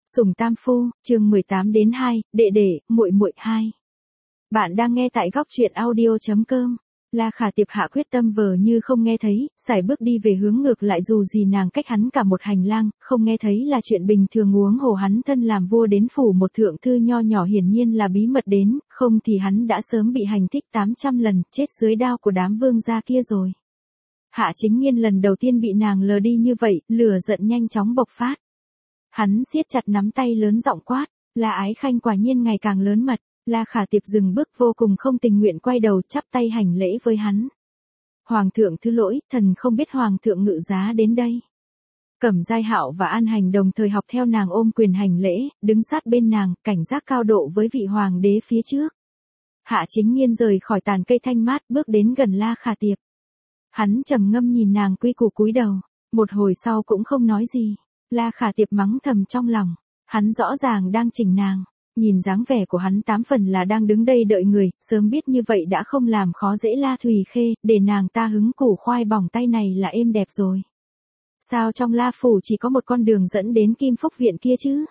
Sủng Tam Phu, chương 18 đến 2, đệ đệ, muội muội 2. Bạn đang nghe tại góc truyện audio.com. La Khả Tiệp hạ quyết tâm vờ như không nghe thấy, sải bước đi về hướng ngược lại dù gì nàng cách hắn cả một hành lang, không nghe thấy là chuyện bình thường huống hồ hắn thân làm vua đến phủ một thượng thư nho nhỏ hiển nhiên là bí mật đến, không thì hắn đã sớm bị hành thích 800 lần, chết dưới đao của đám vương gia kia rồi. Hạ Chính Nghiên lần đầu tiên bị nàng lờ đi như vậy, lửa giận nhanh chóng bộc phát. Hắn siết chặt nắm tay lớn giọng quát, La Ái Khanh quả nhiên ngày càng lớn mật. La Khả Tiệp dừng bước vô cùng không tình nguyện quay đầu chắp tay hành lễ với hắn. Hoàng thượng thứ lỗi, thần không biết hoàng thượng ngự giá đến đây. Cẩm Giai Hạo và An Hành đồng thời học theo nàng ôm quyền hành lễ, đứng sát bên nàng, cảnh giác cao độ với vị hoàng đế phía trước. Hạ Chính Nghiên rời khỏi tàn cây thanh mát bước đến gần La Khả Tiệp. Hắn trầm ngâm nhìn nàng quy củ cúi đầu, một hồi sau cũng không nói gì. La Khả Tiệp mắng thầm trong lòng, hắn rõ ràng đang chỉnh nàng. Nhìn dáng vẻ của hắn 8 phần là đang đứng đây đợi người, sớm biết như vậy đã không làm khó dễ La Thùy Khê, để nàng ta hứng củ khoai bỏng tay này là êm đẹp rồi. Sao trong La Phủ chỉ có một con đường dẫn đến Kim Phúc Viện kia chứ?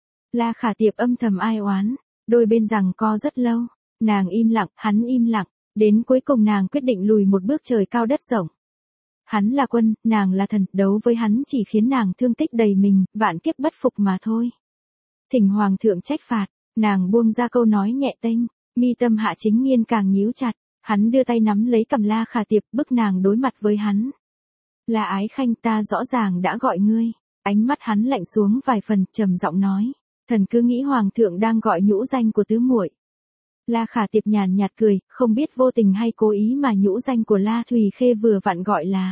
La Khả Tiệp âm thầm ai oán, đôi bên giằng co rất lâu, nàng im lặng, hắn im lặng, đến cuối cùng nàng quyết định lùi một bước trời cao đất rộng. Hắn là quân, nàng là thần, đấu với hắn chỉ khiến nàng thương tích đầy mình, vạn kiếp bất phục mà thôi. Thỉnh hoàng thượng trách phạt. Nàng buông ra câu nói nhẹ tênh, mi tâm Hạ Chính Nghiên càng nhíu chặt, hắn đưa tay nắm lấy cầm La Khả Tiệp bức nàng đối mặt với hắn. La Ái Khanh ta rõ ràng đã gọi ngươi, ánh mắt hắn lạnh xuống vài phần trầm giọng nói, thần cứ nghĩ hoàng thượng đang gọi nhũ danh của tứ muội. La Khả Tiệp nhàn nhạt cười, không biết vô tình hay cố ý mà nhũ danh của La Thùy Khê vừa vặn gọi là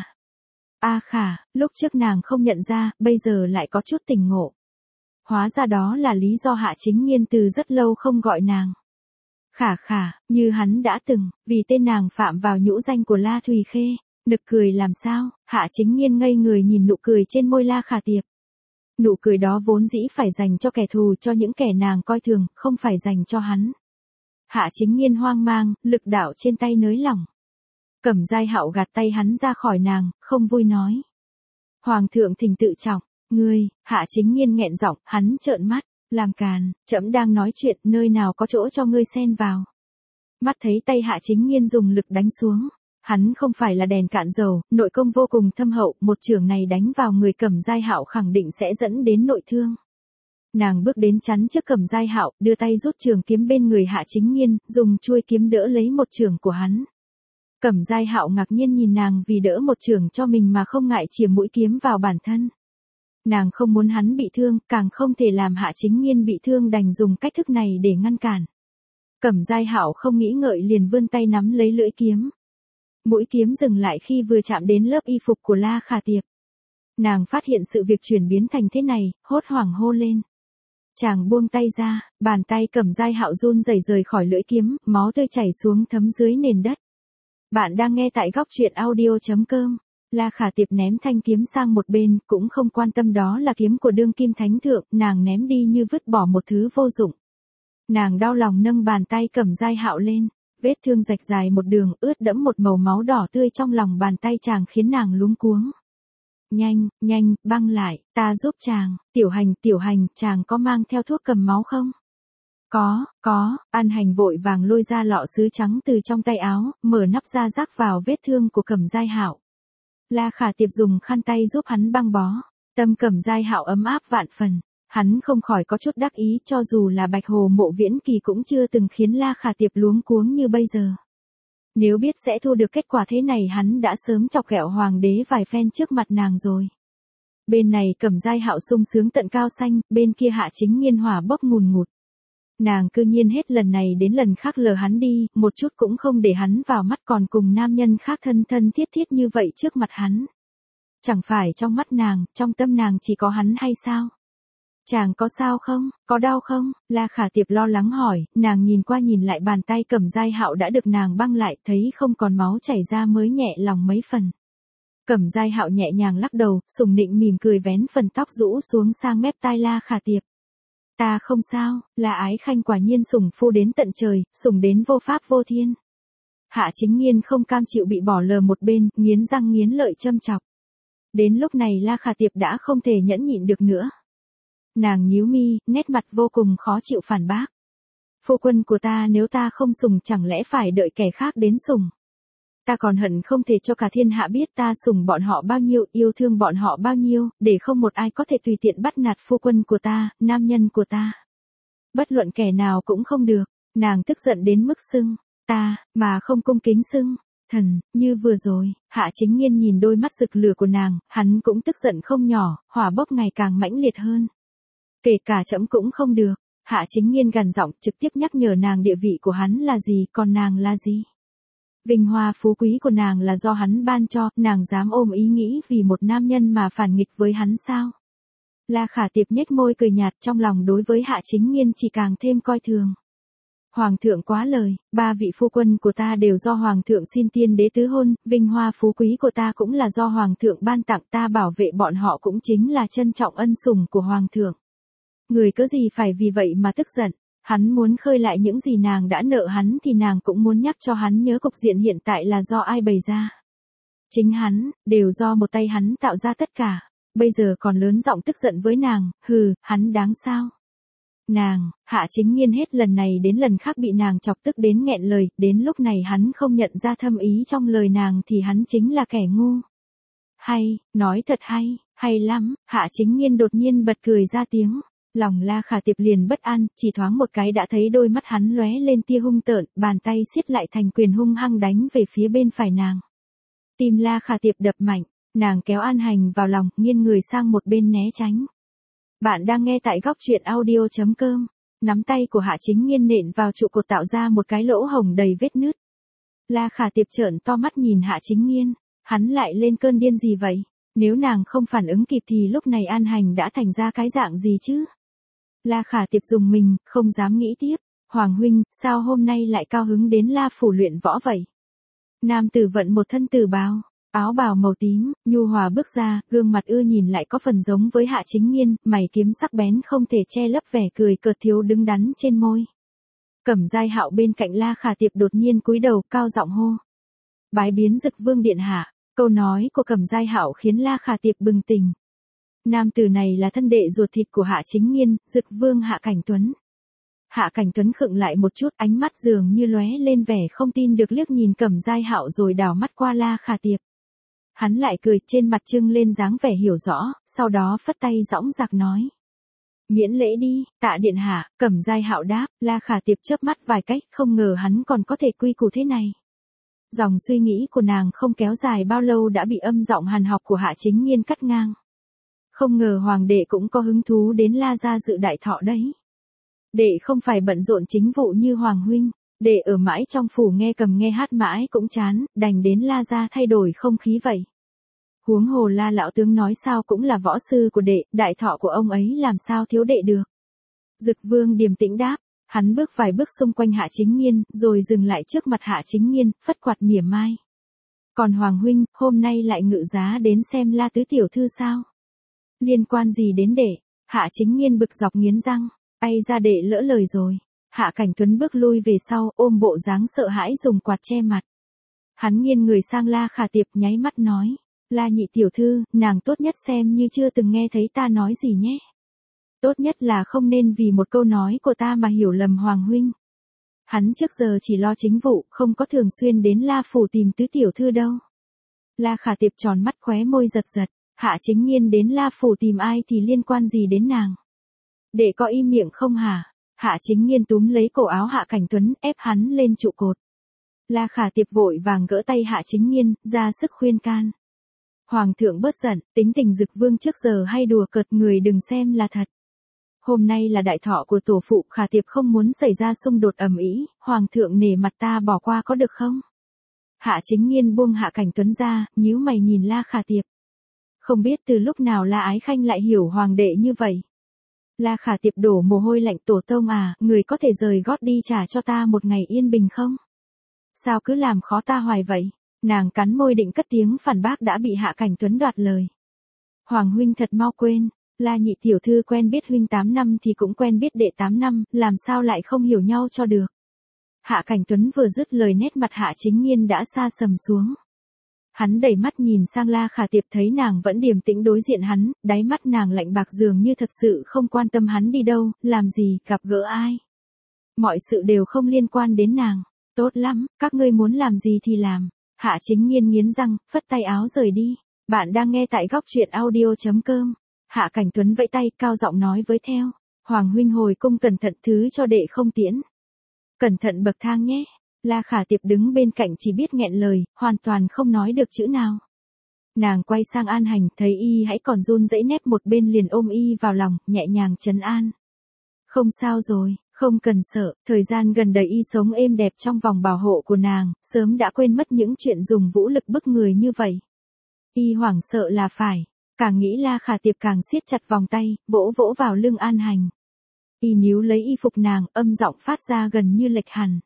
A Khả, lúc trước nàng không nhận ra, bây giờ lại có chút tỉnh ngộ. Hóa ra đó là lý do Hạ Chính Nghiên từ rất lâu không gọi nàng Khả Khả, như hắn đã từng, vì tên nàng phạm vào nhũ danh của La Thùy Khê. Nực cười làm sao? Hạ Chính Nghiên ngây người nhìn nụ cười trên môi La Khả Tiệp. Nụ cười đó vốn dĩ phải dành cho kẻ thù, cho những kẻ nàng coi thường, không phải dành cho hắn. Hạ Chính Nghiên hoang mang, lực đạo trên tay nới lỏng. Cẩm Giai Hạo gạt tay hắn ra khỏi nàng, không vui nói. Hoàng thượng thỉnh tự trọng. Ngươi, Hạ Chính Nghiên nghẹn giọng, hắn trợn mắt, làm càn, trẫm đang nói chuyện, nơi nào có chỗ cho ngươi xen vào. Mắt thấy tay Hạ Chính Nghiên dùng lực đánh xuống, hắn không phải là đèn cạn dầu, nội công vô cùng thâm hậu, một chưởng này đánh vào người Cẩm Giai Hạo khẳng định sẽ dẫn đến nội thương. Nàng bước đến chắn trước Cẩm Giai Hạo, đưa tay rút trường kiếm bên người Hạ Chính Nghiên, dùng chuôi kiếm đỡ lấy một chưởng của hắn. Cẩm Giai Hạo ngạc nhiên nhìn nàng vì đỡ một chưởng cho mình mà không ngại chìa mũi kiếm vào bản thân. Nàng không muốn hắn bị thương, càng không thể làm Hạ Chính Nghiên bị thương đành dùng cách thức này để ngăn cản. Cẩm Giai Hạo không nghĩ ngợi liền vươn tay nắm lấy lưỡi kiếm. Mũi kiếm dừng lại khi vừa chạm đến lớp y phục của La Khả Tiệp. Nàng phát hiện sự việc chuyển biến thành thế này, hốt hoảng hô lên. Chàng buông tay ra, bàn tay Cẩm Giai Hạo run rẩy rời khỏi lưỡi kiếm, máu tươi chảy xuống thấm dưới nền đất. Bạn đang nghe tại góc truyện audio.com. La Khả Tiệp ném thanh kiếm sang một bên, cũng không quan tâm đó là kiếm của đương kim thánh thượng, nàng ném đi như vứt bỏ một thứ vô dụng. Nàng đau lòng nâng bàn tay Cẩm Giai Hạo lên, vết thương rạch dài một đường, ướt đẫm một màu máu đỏ tươi trong lòng bàn tay chàng khiến nàng luống cuống. Nhanh, nhanh, băng lại, ta giúp chàng, tiểu hành, chàng có mang theo thuốc cầm máu không? Có, An Hành vội vàng lôi ra lọ sứ trắng từ trong tay áo, mở nắp ra rắc vào vết thương của Cẩm Giai Hạo. La Khả Tiệp dùng khăn tay giúp hắn băng bó, tâm Cẩm Giai Hạo ấm áp vạn phần, hắn không khỏi có chút đắc ý cho dù là Bạch Hồ Mộ Viễn Kỳ cũng chưa từng khiến La Khả Tiệp luống cuống như bây giờ. Nếu biết sẽ thu được kết quả thế này hắn đã sớm chọc ghẹo hoàng đế vài phen trước mặt nàng rồi. Bên này Cẩm Giai Hạo sung sướng tận cao xanh, bên kia Hạ Chính Nghiên hỏa bốc ngùn ngụt. Nàng cư nhiên hết lần này đến lần khác lờ hắn đi, một chút cũng không để hắn vào mắt còn cùng nam nhân khác thân thân thiết thiết như vậy trước mặt hắn. Chẳng phải trong mắt nàng, trong tâm nàng chỉ có hắn hay sao? Chàng có sao không, có đau không? La Khả Tiệp lo lắng hỏi, nàng nhìn qua nhìn lại bàn tay Cẩm Giai Hạo đã được nàng băng lại, thấy không còn máu chảy ra mới nhẹ lòng mấy phần. Cẩm Giai Hạo nhẹ nhàng lắc đầu, sủng nịnh mỉm cười vén phần tóc rũ xuống sang mép tai La Khả Tiệp. Ta không sao, La Ái Khanh quả nhiên sủng phu đến tận trời, sủng đến vô pháp vô thiên. Hạ Chính Nghiên không cam chịu bị bỏ lờ một bên, nghiến răng nghiến lợi châm chọc. Đến lúc này La Khả Tiệp đã không thể nhẫn nhịn được nữa. Nàng nhíu mi, nét mặt vô cùng khó chịu phản bác. Phu quân của ta nếu ta không sủng chẳng lẽ phải đợi kẻ khác đến sủng. Ta còn hận không thể cho cả thiên hạ biết ta sủng bọn họ bao nhiêu, yêu thương bọn họ bao nhiêu, để không một ai có thể tùy tiện bắt nạt phu quân của ta, nam nhân của ta. Bất luận kẻ nào cũng không được, nàng tức giận đến mức xưng, ta, mà không cung kính xưng, thần, như vừa rồi, Hạ Chính Nghiên nhìn đôi mắt rực lửa của nàng, hắn cũng tức giận không nhỏ, hỏa bốc ngày càng mãnh liệt hơn. Kể cả trẫm cũng không được, Hạ Chính Nghiên gằn giọng trực tiếp nhắc nhở nàng địa vị của hắn là gì, còn nàng là gì. Vinh hoa phú quý của nàng là do hắn ban cho, nàng dám ôm ý nghĩ vì một nam nhân mà phản nghịch với hắn sao? La Khả Tiệp nhếch môi cười nhạt, trong lòng đối với Hạ Chính Nghiên chỉ càng thêm coi thường. Hoàng thượng quá lời, 3 vị phu quân của ta đều do Hoàng thượng xin tiên đế tứ hôn, vinh hoa phú quý của ta cũng là do Hoàng thượng ban tặng, ta bảo vệ bọn họ cũng chính là trân trọng ân sủng của Hoàng thượng. Người cớ gì phải vì vậy mà tức giận, hắn muốn khơi lại những gì nàng đã nợ hắn thì nàng cũng muốn nhắc cho hắn nhớ cục diện hiện tại là do ai bày ra. Chính hắn, đều do một tay hắn tạo ra tất cả, bây giờ còn lớn giọng tức giận với nàng, hừ, hắn đáng sao. Nàng, Hạ Chính Nghiên hết lần này đến lần khác bị nàng chọc tức đến nghẹn lời, đến lúc này hắn không nhận ra thâm ý trong lời nàng thì hắn chính là kẻ ngu. Hay, nói thật hay lắm, Hạ Chính Nghiên đột nhiên bật cười ra tiếng. Lòng La Khả Tiệp liền bất an, chỉ thoáng một cái đã thấy đôi mắt hắn lóe lên tia hung tợn, bàn tay siết lại thành quyền hung hăng đánh về phía bên phải nàng. Tim La Khả Tiệp đập mạnh, nàng kéo An Hành vào lòng, nghiêng người sang một bên né tránh. Bạn đang nghe tại góc truyện audio.com. Nắm tay của Hạ Chính Nghiên nện vào trụ cột tạo ra một cái lỗ hổng đầy vết nứt. La Khả Tiệp trợn to mắt nhìn Hạ Chính Nghiên, hắn lại lên cơn điên gì vậy? Nếu nàng không phản ứng kịp thì lúc này An Hành đã thành ra cái dạng gì chứ? La Khả Tiệp dùng mình, không dám nghĩ tiếp. Hoàng huynh, sao hôm nay lại cao hứng đến La phủ luyện võ vậy? Nam tử vận một thân tử bào, áo bào màu tím, nhu hòa bước ra, gương mặt ưa nhìn lại có phần giống với Hạ Chính Nghiên, mày kiếm sắc bén không thể che lấp vẻ cười cợt thiếu đứng đắn trên môi. Cẩm Giai Hạo bên cạnh La Khả Tiệp đột nhiên cúi đầu, cao giọng hô. Bái biến Dực Vương điện hạ. Câu nói của Cẩm Giai Hạo khiến La Khả Tiệp bừng tỉnh. Nam tử này là thân đệ ruột thịt của Hạ Chính Nghiên, Dực Vương Hạ Cảnh Tuấn. Hạ Cảnh Tuấn khựng lại một chút, ánh mắt dường như lóe lên vẻ không tin được liếc nhìn Cẩm Giai Hạo rồi đảo mắt qua La Khả Tiệp. Hắn lại cười, trên mặt trưng lên dáng vẻ hiểu rõ, sau đó phất tay dõng dạc nói. Miễn lễ đi, tạ điện hạ. Cẩm Giai Hạo đáp. La Khả Tiệp chớp mắt vài cách, không ngờ hắn còn có thể quy củ thế này. Dòng suy nghĩ của nàng không kéo dài bao lâu đã bị âm giọng hàn học của Hạ Chính Nghiên cắt ngang. Không ngờ hoàng đệ cũng có hứng thú đến La gia dự đại thọ đấy. Đệ không phải bận rộn chính vụ như hoàng huynh, đệ ở mãi trong phủ nghe cầm nghe hát mãi cũng chán, đành đến La gia thay đổi không khí vậy. Huống hồ La lão tướng nói sao cũng là võ sư của đệ, đại thọ của ông ấy làm sao thiếu đệ được. Dực Vương điềm tĩnh đáp, hắn bước vài bước xung quanh Hạ Chính Nghiên, rồi dừng lại trước mặt Hạ Chính Nghiên, phất quạt mỉa mai. Còn hoàng huynh, hôm nay lại ngự giá đến xem La tứ tiểu thư sao? Liên quan gì đến đệ? Hạ Chính Nghiên bực dọc nghiến răng, ai ra đệ lỡ lời rồi. Hạ Cảnh Tuấn bước lui về sau, ôm bộ dáng sợ hãi dùng quạt che mặt. Hắn nghiêng người sang La Khả Tiệp nháy mắt nói, La nhị tiểu thư, nàng tốt nhất xem như chưa từng nghe thấy ta nói gì nhé. Tốt nhất là không nên vì một câu nói của ta mà hiểu lầm hoàng huynh. Hắn trước giờ chỉ lo chính vụ, không có thường xuyên đến La phủ tìm tứ tiểu thư đâu. La Khả Tiệp tròn mắt khóe môi giật giật. Hạ Chính Nghiên đến La phủ tìm ai thì liên quan gì đến nàng? Đệ có im miệng không hả? Hạ Chính Nghiên túm lấy cổ áo Hạ Cảnh Tuấn, ép hắn lên trụ cột. La Khả Tiệp vội vàng gỡ tay Hạ Chính Nghiên, ra sức khuyên can. Hoàng thượng bớt giận, tính tình Dực Vương trước giờ hay đùa cợt người đừng xem là thật. Hôm nay là đại thọ của tổ phụ, Khả Tiệp không muốn xảy ra xung đột ầm ĩ, hoàng thượng nể mặt ta bỏ qua có được không? Hạ Chính Nghiên buông Hạ Cảnh Tuấn ra, nhíu mày nhìn La Khả Tiệp. Không biết từ lúc nào La Ái Khanh lại hiểu hoàng đệ như vậy. La Khả Tiệp đổ mồ hôi lạnh, tổ tông à, người có thể rời gót đi trả cho ta một ngày yên bình không? Sao cứ làm khó ta hoài vậy? Nàng cắn môi định cất tiếng phản bác đã bị Hạ Cảnh Tuấn đoạt lời. Hoàng huynh thật mau quên, La nhị tiểu thư quen biết huynh 8 năm thì cũng quen biết đệ 8 năm, làm sao lại không hiểu nhau cho được. Hạ Cảnh Tuấn vừa dứt lời nét mặt Hạ Chính Nghiên đã xa sầm xuống. Hắn đẩy mắt nhìn sang La Khả Tiệp thấy nàng vẫn điềm tĩnh đối diện hắn, đáy mắt nàng lạnh bạc dường như thật sự không quan tâm hắn đi đâu, làm gì, gặp gỡ ai. Mọi sự đều không liên quan đến nàng. Tốt lắm, các ngươi muốn làm gì thì làm. Hạ Chính Nghiên nghiến răng, phất tay áo rời đi. Bạn đang nghe tại góc truyện audio.com. Hạ Cảnh Tuấn vẫy tay, cao giọng nói với theo. Hoàng huynh hồi cung cẩn thận thứ cho đệ không tiễn. Cẩn thận bậc thang nhé. La Khả Tiệp đứng bên cạnh chỉ biết nghẹn lời, hoàn toàn không nói được chữ nào. Nàng quay sang An Hành, thấy y hãy còn run rẩy nép một bên liền ôm y vào lòng, nhẹ nhàng trấn an. Không sao rồi, không cần sợ, thời gian gần đây y sống êm đẹp trong vòng bảo hộ của nàng, sớm đã quên mất những chuyện dùng vũ lực bức người như vậy. Y hoảng sợ là phải, càng nghĩ La Khả Tiệp càng siết chặt vòng tay, vỗ vỗ vào lưng An Hành. Y níu lấy y phục nàng, âm giọng phát ra gần như lệch hẳn.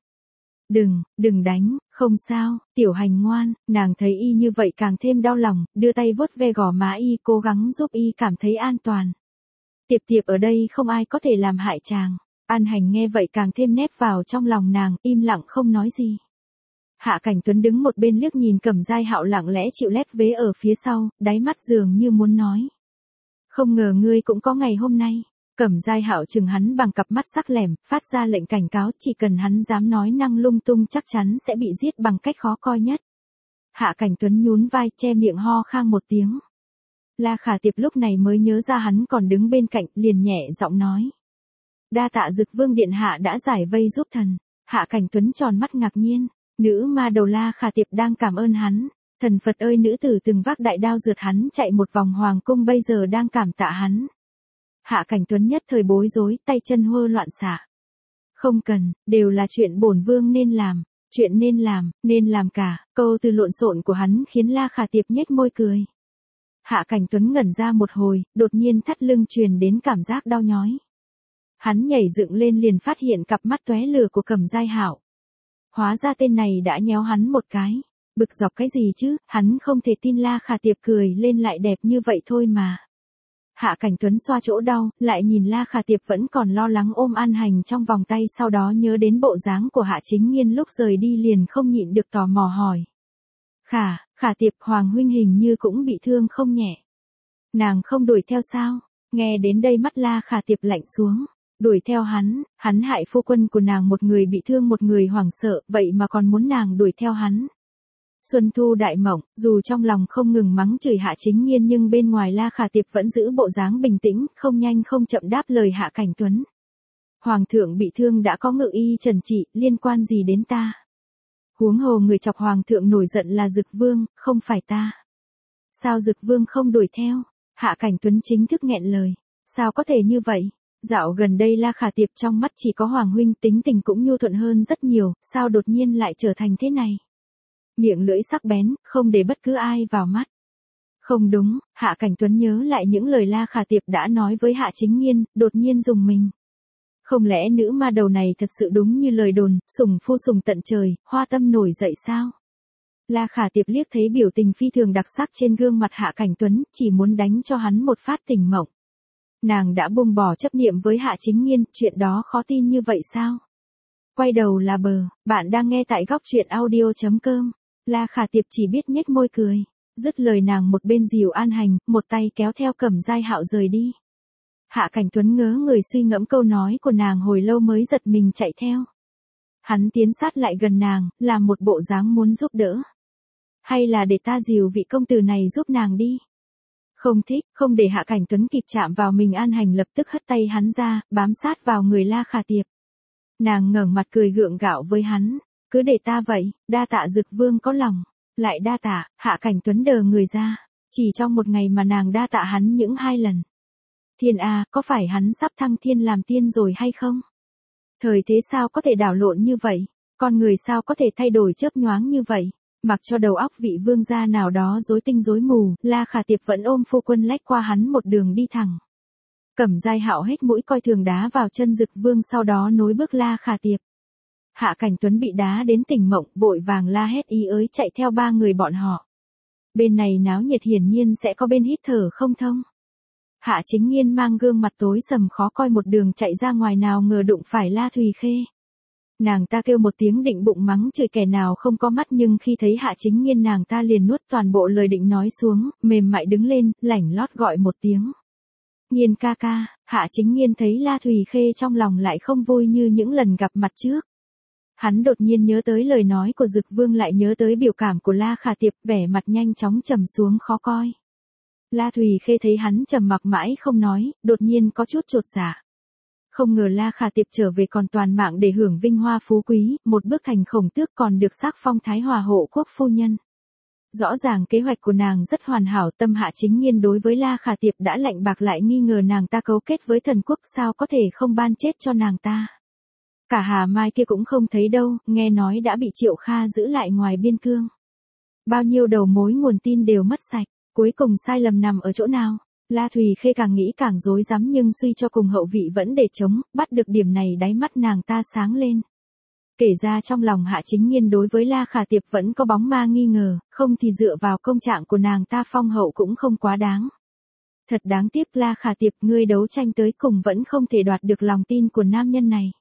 Đừng đánh, không sao, tiểu Hành ngoan, nàng thấy y như vậy càng thêm đau lòng, đưa tay vuốt ve gò má y cố gắng giúp y cảm thấy an toàn. Tiệp Tiệp ở đây không ai có thể làm hại chàng. An Hành nghe vậy càng thêm nép vào trong lòng nàng, im lặng không nói gì. Hạ Cảnh Tuấn đứng một bên liếc nhìn Cẩm Giai Hạo lặng lẽ chịu lép vế ở phía sau, đáy mắt dường như muốn nói. Không ngờ ngươi cũng có ngày hôm nay. Cẩm Giai Hạo chừng hắn bằng cặp mắt sắc lẻm, phát ra lệnh cảnh cáo chỉ cần hắn dám nói năng lung tung chắc chắn sẽ bị giết bằng cách khó coi nhất. Hạ Cảnh Tuấn nhún vai che miệng ho khan một tiếng. La Khả Tiệp lúc này mới nhớ ra hắn còn đứng bên cạnh, liền nhẹ giọng nói. Đa tạ Dực Vương điện hạ đã giải vây giúp thần. Hạ Cảnh Tuấn tròn mắt ngạc nhiên, nữ ma đầu La Khả Tiệp đang cảm ơn hắn. Thần Phật ơi, nữ tử từng vác đại đao rượt hắn chạy một vòng hoàng cung bây giờ đang cảm tạ hắn. Hạ Cảnh Tuấn nhất thời bối rối, tay chân hơ loạn xạ. Không cần, đều là chuyện bổn vương nên làm, chuyện nên làm cả. Câu từ lộn xộn của hắn khiến La Khả Tiệp nhếch môi cười. Hạ Cảnh Tuấn ngẩn ra một hồi, đột nhiên thắt lưng truyền đến cảm giác đau nhói. Hắn nhảy dựng lên liền phát hiện cặp mắt tóe lửa của Cẩm Giai Hạo. Hóa ra tên này đã nhéo hắn một cái. Bực dọc cái gì chứ, hắn không thể tin La Khả Tiệp cười lên lại đẹp như vậy thôi mà. Hạ Cảnh Tuấn xoa chỗ đau, lại nhìn La Khả Tiệp vẫn còn lo lắng ôm An Hành trong vòng tay, sau đó nhớ đến bộ dáng của Hạ Chính Nghiên lúc rời đi liền không nhịn được tò mò hỏi. Khả Tiệp, Hoàng huynh hình như cũng bị thương không nhẹ. Nàng không đuổi theo sao? Nghe đến đây mắt La Khả Tiệp lạnh xuống. Đuổi theo hắn hại phu quân của nàng, một người bị thương một người hoảng sợ, vậy mà còn muốn nàng đuổi theo hắn. Xuân Thu đại mộng, dù trong lòng không ngừng mắng chửi Hạ Chính Nghiên nhưng bên ngoài La Khả Tiệp vẫn giữ bộ dáng bình tĩnh, không nhanh không chậm đáp lời Hạ Cảnh Tuấn. Hoàng thượng bị thương đã có ngự y trần trị, liên quan gì đến ta? Huống hồ người chọc Hoàng thượng nổi giận là Dực Vương, không phải ta. Sao Dực Vương không đuổi theo? Hạ Cảnh Tuấn chính thức nghẹn lời. Sao có thể như vậy? Dạo gần đây La Khả Tiệp trong mắt chỉ có Hoàng huynh, tính tình cũng nhu thuận hơn rất nhiều, sao đột nhiên lại trở thành thế này? Miệng lưỡi sắc bén, không để bất cứ ai vào mắt. Không đúng, Hạ Cảnh Tuấn nhớ lại những lời La Khả Tiệp đã nói với Hạ Chính Nghiên, đột nhiên rùng mình. Không lẽ nữ ma đầu này thật sự đúng như lời đồn, sủng phu sủng tận trời, hoa tâm nổi dậy sao? La Khả Tiệp liếc thấy biểu tình phi thường đặc sắc trên gương mặt Hạ Cảnh Tuấn, chỉ muốn đánh cho hắn một phát tỉnh mộng. Nàng đã buông bỏ chấp niệm với Hạ Chính Nghiên, chuyện đó khó tin như vậy sao? Quay đầu là bờ, bạn đang nghe tại góc truyện audio.com. La Khả Tiệp chỉ biết nhếch môi cười. Dứt lời nàng một bên dìu An Hành, một tay kéo theo Cẩm Giai Hạo rời đi. Hạ Cảnh Tuấn ngớ người suy ngẫm câu nói của nàng hồi lâu mới giật mình chạy theo. Hắn tiến sát lại gần nàng, làm một bộ dáng muốn giúp đỡ. Hay là để ta dìu vị công tử này giúp nàng đi. Không thích, không để Hạ Cảnh Tuấn kịp chạm vào mình, An Hành lập tức hất tay hắn ra, bám sát vào người La Khả Tiệp. Nàng ngẩng mặt cười gượng gạo với hắn. Cứ để ta vậy, đa tạ Dực Vương có lòng. Lại đa tạ, Hạ Cảnh Tuấn đờ người ra. Chỉ trong một ngày mà nàng đa tạ hắn những 2 lần. Thiên A, có phải hắn sắp thăng thiên làm tiên rồi hay không? Thời thế sao có thể đảo lộn như vậy? Con người sao có thể thay đổi chớp nhoáng như vậy? Mặc cho đầu óc vị vương gia nào đó rối tinh rối mù, La Khả Tiệp vẫn ôm phu quân lách qua hắn một đường đi thẳng. Cẩm Giai Hạo hết mũi coi thường đá vào chân Dực Vương, sau đó nối bước La Khả Tiệp. Hạ Cảnh Tuấn bị đá đến tỉnh mộng, vội vàng la hét ý ới chạy theo 3 người bọn họ. Bên này náo nhiệt hiển nhiên sẽ có bên hít thở không thông. Hạ Chính Nghiên mang gương mặt tối sầm khó coi một đường chạy ra ngoài, nào ngờ đụng phải La Thùy Khê. Nàng ta kêu một tiếng định bụng mắng chửi kẻ nào không có mắt, nhưng khi thấy Hạ Chính Nghiên nàng ta liền nuốt toàn bộ lời định nói xuống, mềm mại đứng lên, lảnh lót gọi một tiếng. Nghiên ca ca. Hạ Chính Nghiên thấy La Thùy Khê trong lòng lại không vui như những lần gặp mặt trước. Hắn đột nhiên nhớ tới lời nói của Dực Vương, lại nhớ tới biểu cảm của La Khả Tiệp, vẻ mặt nhanh chóng trầm xuống khó coi. La Thùy Khê thấy hắn trầm mặc mãi không nói, đột nhiên có chút chột dạ. Không ngờ La Khả Tiệp trở về còn toàn mạng để hưởng vinh hoa phú quý, một bước thành khổng tước còn được sắc phong Thái Hòa hộ quốc phu nhân. Rõ ràng kế hoạch của nàng rất hoàn hảo, tâm Hạ Chính Nghiên đối với La Khả Tiệp đã lạnh bạc, lại nghi ngờ nàng ta cấu kết với thần quốc, sao có thể không ban chết cho nàng ta. Cả Hà Mai kia cũng không thấy đâu, nghe nói đã bị Triệu Kha giữ lại ngoài biên cương. Bao nhiêu đầu mối nguồn tin đều mất sạch, cuối cùng sai lầm nằm ở chỗ nào? La Thùy Khê càng nghĩ càng rối rắm, nhưng suy cho cùng hậu vị vẫn để chống, bắt được điểm này đáy mắt nàng ta sáng lên. Kể ra trong lòng Hạ Chính Nghiên đối với La Khả Tiệp vẫn có bóng ma nghi ngờ, không thì dựa vào công trạng của nàng ta phong hậu cũng không quá đáng. Thật đáng tiếc La Khả Tiệp, ngươi đấu tranh tới cùng vẫn không thể đoạt được lòng tin của nam nhân này.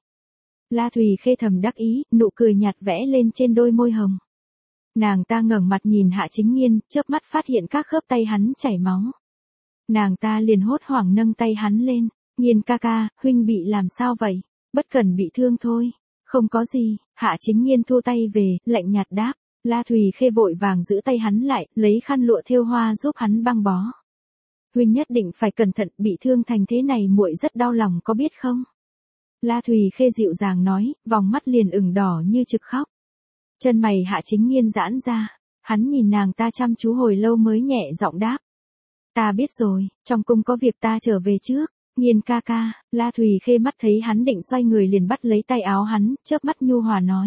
La Thùy Khê thầm đắc ý, nụ cười nhạt vẽ lên trên đôi môi hồng. Nàng ta ngẩng mặt nhìn Hạ Chính Nghiên, chớp mắt phát hiện các khớp tay hắn chảy máu. Nàng ta liền hốt hoảng nâng tay hắn lên. Nghiên ca ca, huynh bị làm sao vậy? Bất cẩn bị thương thôi. Không có gì. Hạ Chính Nghiên thu tay về, lạnh nhạt đáp. La Thùy Khê vội vàng giữ tay hắn lại, lấy khăn lụa thêu hoa giúp hắn băng bó. Huynh nhất định phải cẩn thận, bị thương thành thế này muội rất đau lòng có biết không? La Thùy Khê dịu dàng nói, vòng mắt liền ửng đỏ như trực khóc. Chân mày Hạ Chính Nghiên giãn ra, hắn nhìn nàng ta chăm chú hồi lâu mới nhẹ giọng đáp. Ta biết rồi, trong cung có việc ta trở về trước. Nghiên ca ca. La Thùy Khê mắt thấy hắn định xoay người liền bắt lấy tay áo hắn, chớp mắt nhu hòa nói.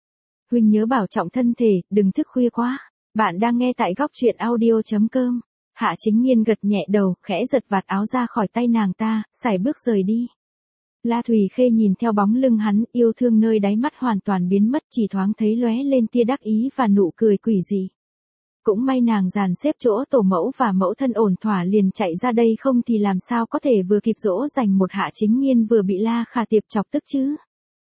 Huynh nhớ bảo trọng thân thể, đừng thức khuya quá. Bạn đang nghe tại góc truyện audio.com. Hạ Chính Nghiên gật nhẹ đầu, khẽ giật vạt áo ra khỏi tay nàng ta, sải bước rời đi. La Thùy Khê nhìn theo bóng lưng hắn, yêu thương nơi đáy mắt hoàn toàn biến mất, chỉ thoáng thấy lóe lên tia đắc ý và nụ cười quỷ dị. Cũng may nàng dàn xếp chỗ tổ mẫu và mẫu thân ổn thỏa liền chạy ra đây, không thì làm sao có thể vừa kịp dỗ dành một Hạ Chính Nghiên vừa bị La Khả Tiệp chọc tức chứ.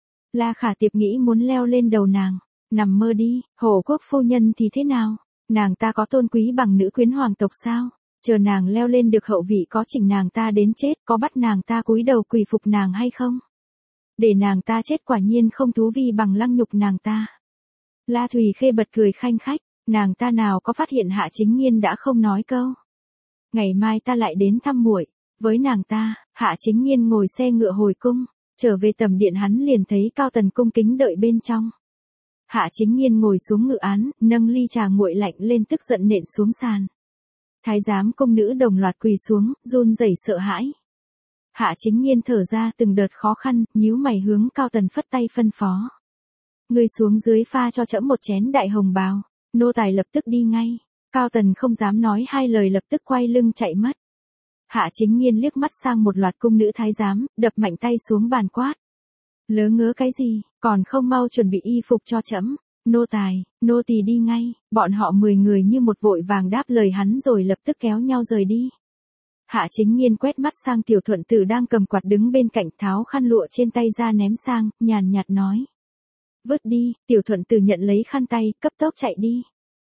La Khả Tiệp nghĩ muốn leo lên đầu nàng. Nằm mơ đi, hộ quốc phu nhân thì thế nào? Nàng ta có tôn quý bằng nữ quyến hoàng tộc sao? Chờ nàng leo lên được hậu vị có chỉnh nàng ta đến chết, có bắt nàng ta cúi đầu quỳ phục nàng hay không? Để nàng ta chết quả nhiên không thú vị bằng lăng nhục nàng ta. La Thùy Khê bật cười khanh khách, nàng ta nào có phát hiện Hạ Chính Nghiên đã không nói câu. Ngày mai ta lại đến thăm muội. Với nàng ta, Hạ Chính Nghiên ngồi xe ngựa hồi cung, trở về tầm điện hắn liền thấy Cao Tần cung kính đợi bên trong. Hạ Chính Nghiên ngồi xuống ngự án, nâng ly trà nguội lạnh lên tức giận nện xuống sàn. Thái giám cung nữ đồng loạt quỳ xuống, run rẩy sợ hãi. Hạ Chính Nghiên thở ra từng đợt khó khăn, nhíu mày hướng Cao Tần phất tay phân phó. Ngươi xuống dưới pha cho trẫm một chén đại hồng bào, nô tài lập tức đi ngay. Cao Tần không dám nói hai lời lập tức quay lưng chạy mất. Hạ Chính Nghiên liếc mắt sang một loạt cung nữ thái giám, đập mạnh tay xuống bàn quát. Lớ ngớ cái gì, còn không mau chuẩn bị y phục cho trẫm. Nô tài, nô tỳ đi ngay. Bọn họ 10 người như một vội vàng đáp lời hắn rồi lập tức kéo nhau rời đi. Hạ Chính Nghiên quét mắt sang Tiểu Thuận Tử đang cầm quạt đứng bên cạnh, tháo khăn lụa trên tay ra ném sang, nhàn nhạt nói. Vứt đi. Tiểu Thuận Tử nhận lấy khăn tay, cấp tốc chạy đi.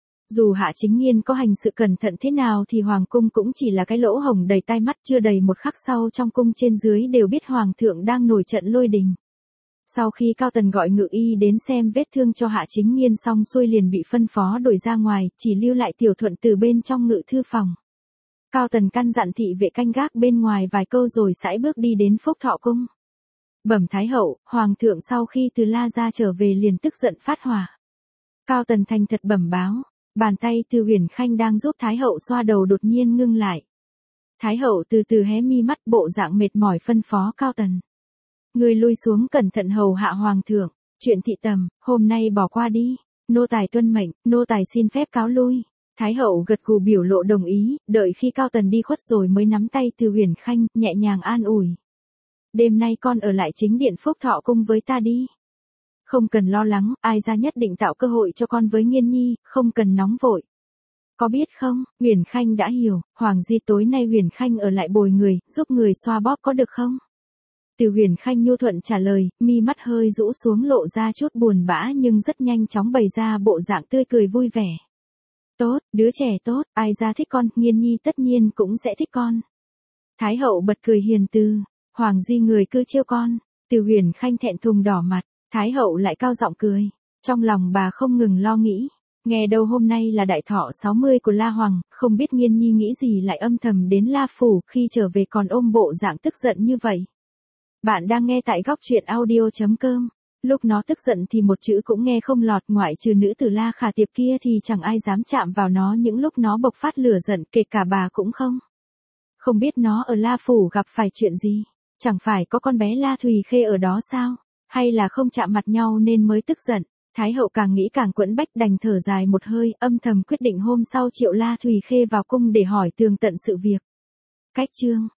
Dù Hạ Chính Nghiên có hành sự cẩn thận thế nào thì hoàng cung cũng chỉ là cái lỗ hổng đầy tai mắt, chưa đầy một khắc sau trong cung trên dưới đều biết hoàng thượng đang nổi trận lôi đình. Sau khi Cao Tần gọi ngự y đến xem vết thương cho Hạ Chính Nghiên xong xuôi liền bị phân phó đuổi ra ngoài, chỉ lưu lại Tiểu Thuận Tử bên trong ngự thư phòng. Cao Tần căn dặn thị vệ canh gác bên ngoài vài câu rồi sải bước đi đến Phúc Thọ cung. Bẩm Thái hậu, hoàng thượng sau khi từ La gia trở về liền tức giận phát hỏa. Cao Tần thành thật bẩm báo, bàn tay Từ Huyền Khanh đang giúp Thái hậu xoa đầu đột nhiên ngưng lại. Thái hậu từ từ hé mi mắt, bộ dạng mệt mỏi phân phó Cao Tần. Người lui xuống cẩn thận hầu hạ hoàng thượng, chuyện thị tầm, hôm nay bỏ qua đi, nô tài tuân mệnh, nô tài xin phép cáo lui. Thái hậu gật gù biểu lộ đồng ý, đợi khi Cao Tần đi khuất rồi mới nắm tay Từ Huyền Khanh, nhẹ nhàng an ủi. Đêm nay con ở lại chính điện Phúc Thọ cung với ta đi. Không cần lo lắng, ai ra nhất định tạo cơ hội cho con với Nghiên nhi, không cần nóng vội. Có biết không, Huyền Khanh đã hiểu, Hoàng Di tối nay Huyền Khanh ở lại bồi người, giúp người xoa bóp có được không? Từ Huyền Khanh nhu thuận trả lời, mi mắt hơi rũ xuống lộ ra chút buồn bã nhưng rất nhanh chóng bày ra bộ dạng tươi cười vui vẻ. Tốt, đứa trẻ tốt, ai ra thích con, Nghiên Nhi tất nhiên cũng sẽ thích con. Thái hậu bật cười hiền từ, Hoàng Di người cứ trêu con. Từ Huyền Khanh thẹn thùng đỏ mặt, Thái hậu lại cao giọng cười. Trong lòng bà không ngừng lo nghĩ. Nghe đâu hôm nay là đại thọ 60 của La Hoàng, không biết Nghiên Nhi nghĩ gì lại âm thầm đến La Phủ khi trở về còn ôm bộ dạng tức giận như vậy. Bạn đang nghe tại góc truyện audio.com. Lúc nó tức giận thì một chữ cũng nghe không lọt, ngoại trừ nữ tử La Khả Tiệp kia thì chẳng ai dám chạm vào nó những lúc nó bộc phát lửa giận, kể cả bà cũng không. Không biết nó ở La Phủ gặp phải chuyện gì, chẳng phải có con bé La Thùy Khê ở đó sao, hay là không chạm mặt nhau nên mới tức giận. Thái hậu càng nghĩ càng quẫn bách, đành thở dài một hơi, âm thầm quyết định hôm sau triệu La Thùy Khê vào cung để hỏi tường tận sự việc. Cách chương